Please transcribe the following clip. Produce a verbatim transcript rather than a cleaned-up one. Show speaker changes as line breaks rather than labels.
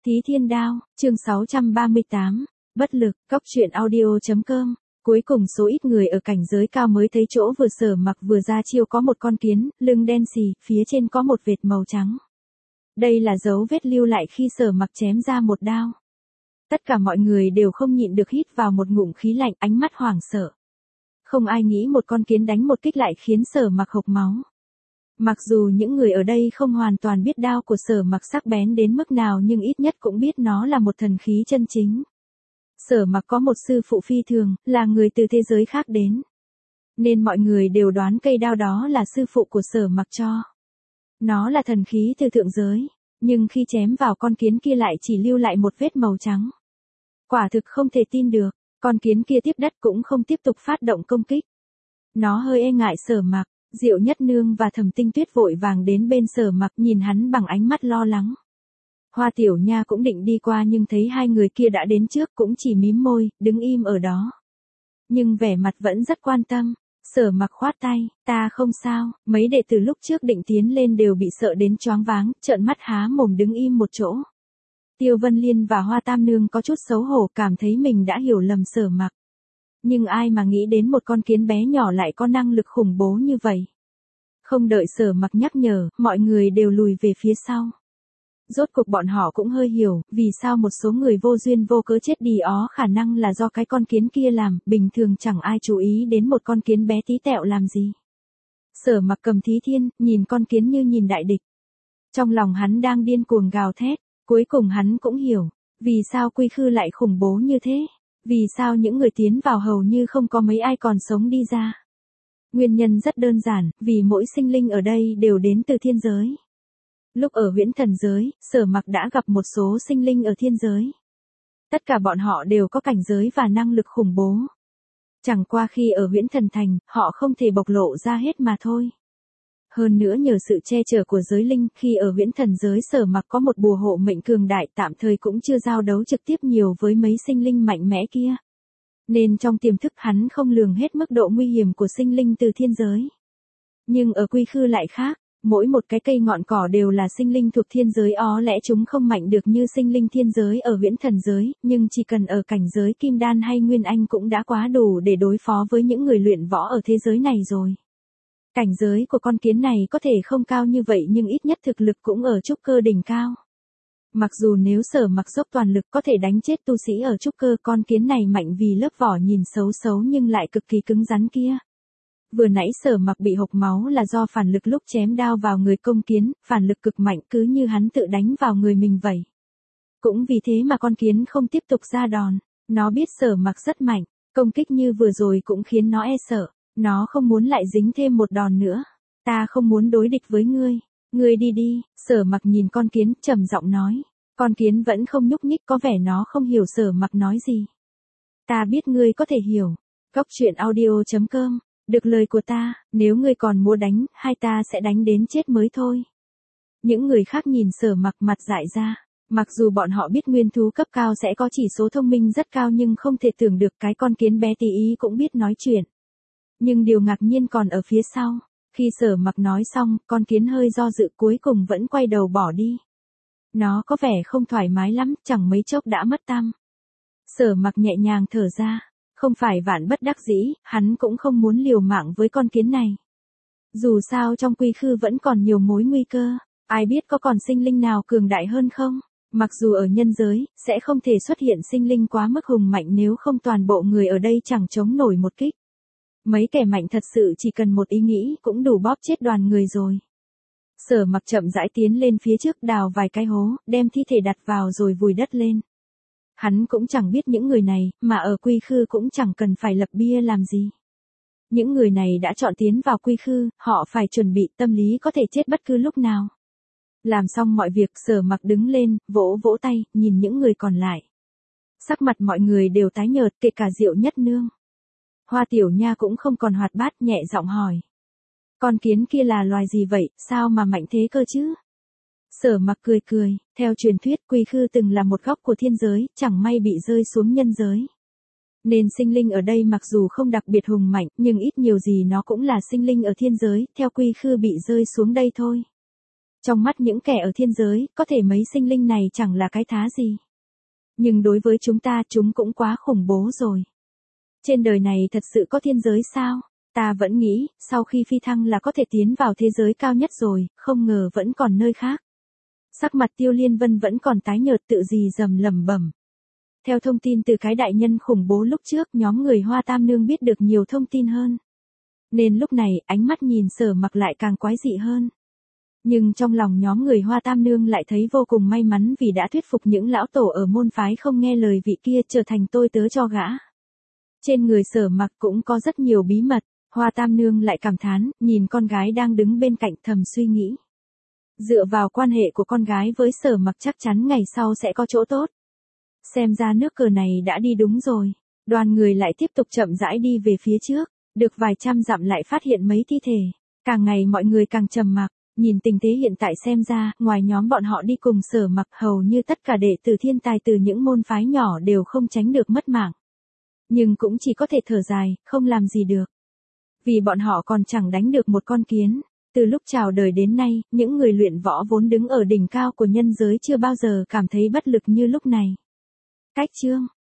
Thí Thiên Đao, chương sáu trăm ba mươi tám, bất lực, cóc truyện audio chấm com. Cuối cùng số ít người ở cảnh giới cao mới thấy chỗ vừa Sở Mặc vừa ra chiêu có một con kiến, lưng đen xì, phía trên có một vệt màu trắng. Đây là dấu vết lưu lại khi Sở Mặc chém ra một đao. Tất cả mọi người đều không nhịn được hít vào một ngụm khí lạnh, ánh mắt hoảng sợ. Không ai nghĩ một con kiến đánh một kích lại khiến Sở Mặc hộc máu. Mặc dù những người ở đây không hoàn toàn biết đao của Sở Mặc sắc bén đến mức nào nhưng ít nhất cũng biết nó là một thần khí chân chính. Sở Mặc có một sư phụ phi thường, là người từ thế giới khác đến. Nên mọi người đều đoán cây đao đó là sư phụ của Sở Mặc cho. Nó là thần khí từ thượng giới, nhưng khi chém vào con kiến kia lại chỉ lưu lại một vết màu trắng. Quả thực không thể tin được, con kiến kia tiếp đất cũng không tiếp tục phát động công kích. Nó hơi e ngại Sở Mặc. Diệu Nhất Nương và Thẩm Tinh Tuyết vội vàng đến bên Sở Mặc nhìn hắn bằng ánh mắt lo lắng. Hoa Tiểu Nha cũng định đi qua nhưng thấy hai người kia đã đến trước cũng chỉ mím môi, đứng im ở đó. Nhưng vẻ mặt vẫn rất quan tâm. Sở Mặc khoát tay, ta không sao, mấy đệ tử lúc trước định tiến lên đều bị sợ đến choáng váng, trợn mắt há mồm đứng im một chỗ. Tiêu Vân Liên và Hoa Tam Nương có chút xấu hổ cảm thấy mình đã hiểu lầm Sở Mặc. Nhưng ai mà nghĩ đến một con kiến bé nhỏ lại có năng lực khủng bố như vậy. Không đợi Sở Mặc nhắc nhở, mọi người đều lùi về phía sau. Rốt cuộc bọn họ cũng hơi hiểu, vì sao một số người vô duyên vô cớ chết đi ó khả năng là do cái con kiến kia làm, bình thường chẳng ai chú ý đến một con kiến bé tí tẹo làm gì. Sở Mặc cầm Thí Thiên, nhìn con kiến như nhìn đại địch. Trong lòng hắn đang điên cuồng gào thét, cuối cùng hắn cũng hiểu, vì sao Quy Khư lại khủng bố như thế. Vì sao những người tiến vào hầu như không có mấy ai còn sống đi ra? Nguyên nhân rất đơn giản, vì mỗi sinh linh ở đây đều đến từ thiên giới. Lúc ở Huyễn Thần giới, Sở Mặc đã gặp một số sinh linh ở thiên giới. Tất cả bọn họ đều có cảnh giới và năng lực khủng bố. Chẳng qua khi ở Huyễn Thần Thành, họ không thể bộc lộ ra hết mà thôi. Hơn nữa nhờ sự che chở của giới linh, khi ở Huyễn Thần giới Sở Mặc có một bùa hộ mệnh cường đại tạm thời cũng chưa giao đấu trực tiếp nhiều với mấy sinh linh mạnh mẽ kia. Nên trong tiềm thức hắn không lường hết mức độ nguy hiểm của sinh linh từ thiên giới. Nhưng ở Quy Khư lại khác, mỗi một cái cây ngọn cỏ đều là sinh linh thuộc thiên giới ó lẽ chúng không mạnh được như sinh linh thiên giới ở Huyễn Thần giới, nhưng chỉ cần ở cảnh giới Kim Đan hay Nguyên Anh cũng đã quá đủ để đối phó với những người luyện võ ở thế giới này rồi. Cảnh giới của con kiến này có thể không cao như vậy nhưng ít nhất thực lực cũng ở trúc cơ đỉnh cao. Mặc dù nếu Sở Mặc dốc toàn lực có thể đánh chết tu sĩ ở trúc cơ, con kiến này mạnh vì lớp vỏ nhìn xấu xấu nhưng lại cực kỳ cứng rắn kia. Vừa nãy Sở Mặc bị hộc máu là do phản lực lúc chém đao vào người công kiến, phản lực cực mạnh cứ như hắn tự đánh vào người mình vậy. Cũng vì thế mà con kiến không tiếp tục ra đòn, nó biết Sở Mặc rất mạnh, công kích như vừa rồi cũng khiến nó e sợ. Nó không muốn lại dính thêm một đòn nữa. Ta không muốn đối địch với ngươi. Ngươi đi đi, Sở Mặc nhìn con kiến, trầm giọng nói. Con kiến vẫn không nhúc nhích, có vẻ nó không hiểu Sở Mặc nói gì. Ta biết ngươi có thể hiểu. Cóc truyện audio chấm com. Được lời của ta, nếu ngươi còn muốn đánh, hai ta sẽ đánh đến chết mới thôi. Những người khác nhìn Sở Mặc mặt dại ra. Mặc dù bọn họ biết nguyên thú cấp cao sẽ có chỉ số thông minh rất cao nhưng không thể tưởng được cái con kiến bé tí ý cũng biết nói chuyện. Nhưng điều ngạc nhiên còn ở phía sau. Khi Sở Mặc nói xong, con kiến hơi do dự cuối cùng vẫn quay đầu bỏ đi. Nó có vẻ không thoải mái lắm, chẳng mấy chốc đã mất tăm. Sở Mặc nhẹ nhàng thở ra. Không phải vạn bất đắc dĩ, hắn cũng không muốn liều mạng với con kiến này. Dù sao trong Quy Khư vẫn còn nhiều mối nguy cơ. Ai biết có còn sinh linh nào cường đại hơn không? Mặc dù ở nhân giới, sẽ không thể xuất hiện sinh linh quá mức hùng mạnh nếu không toàn bộ người ở đây chẳng chống nổi một kích. Mấy kẻ mạnh thật sự chỉ cần một ý nghĩ cũng đủ bóp chết đoàn người rồi. Sở Mặc chậm rãi tiến lên phía trước đào vài cái hố, đem thi thể đặt vào rồi vùi đất lên. Hắn cũng chẳng biết những người này, mà ở Quy Khư cũng chẳng cần phải lập bia làm gì. Những người này đã chọn tiến vào Quy Khư, họ phải chuẩn bị tâm lý có thể chết bất cứ lúc nào. Làm xong mọi việc Sở Mặc đứng lên, vỗ vỗ tay, nhìn những người còn lại. Sắc mặt mọi người đều tái nhợt, kể cả Diệu Nhất Nương. Hoa Tiểu Nha cũng không còn hoạt bát, nhẹ giọng hỏi. Con kiến kia là loài gì vậy, sao mà mạnh thế cơ chứ? Sở Mặc cười cười, theo truyền thuyết Quy Khư từng là một góc của thiên giới, chẳng may bị rơi xuống nhân giới. Nên sinh linh ở đây mặc dù không đặc biệt hùng mạnh, nhưng ít nhiều gì nó cũng là sinh linh ở thiên giới, theo Quy Khư bị rơi xuống đây thôi. Trong mắt những kẻ ở thiên giới, có thể mấy sinh linh này chẳng là cái thá gì. Nhưng đối với chúng ta, chúng cũng quá khủng bố rồi. Trên đời này thật sự có thiên giới sao? Ta vẫn nghĩ, sau khi phi thăng là có thể tiến vào thế giới cao nhất rồi, không ngờ vẫn còn nơi khác. Sắc mặt Tiêu Liên Vân vẫn còn tái nhợt tự gì dầm lẩm bẩm. Theo thông tin từ cái đại nhân khủng bố lúc trước, nhóm người Hoa Tam Nương biết được nhiều thông tin hơn. Nên lúc này, ánh mắt nhìn Sở Mặc lại càng quái dị hơn. Nhưng trong lòng nhóm người Hoa Tam Nương lại thấy vô cùng may mắn vì đã thuyết phục những lão tổ ở môn phái không nghe lời vị kia trở thành tôi tớ cho gã. Trên người Sở Mặc cũng có rất nhiều bí mật, Hoa Tam Nương lại cảm thán, nhìn con gái đang đứng bên cạnh thầm suy nghĩ. Dựa vào quan hệ của con gái với Sở Mặc chắc chắn ngày sau sẽ có chỗ tốt. Xem ra nước cờ này đã đi đúng rồi. Đoàn người lại tiếp tục chậm rãi đi về phía trước, được vài trăm dặm lại phát hiện mấy thi thể. Càng ngày mọi người càng trầm mặc, nhìn tình thế hiện tại xem ra, ngoài nhóm bọn họ đi cùng Sở Mặc hầu như tất cả đệ tử thiên tài từ những môn phái nhỏ đều không tránh được mất mạng. Nhưng cũng chỉ có thể thở dài, không làm gì được. Vì bọn họ còn chẳng đánh được một con kiến. Từ lúc chào đời đến nay, những người luyện võ vốn đứng ở đỉnh cao của nhân giới chưa bao giờ cảm thấy bất lực như lúc này. Cách chương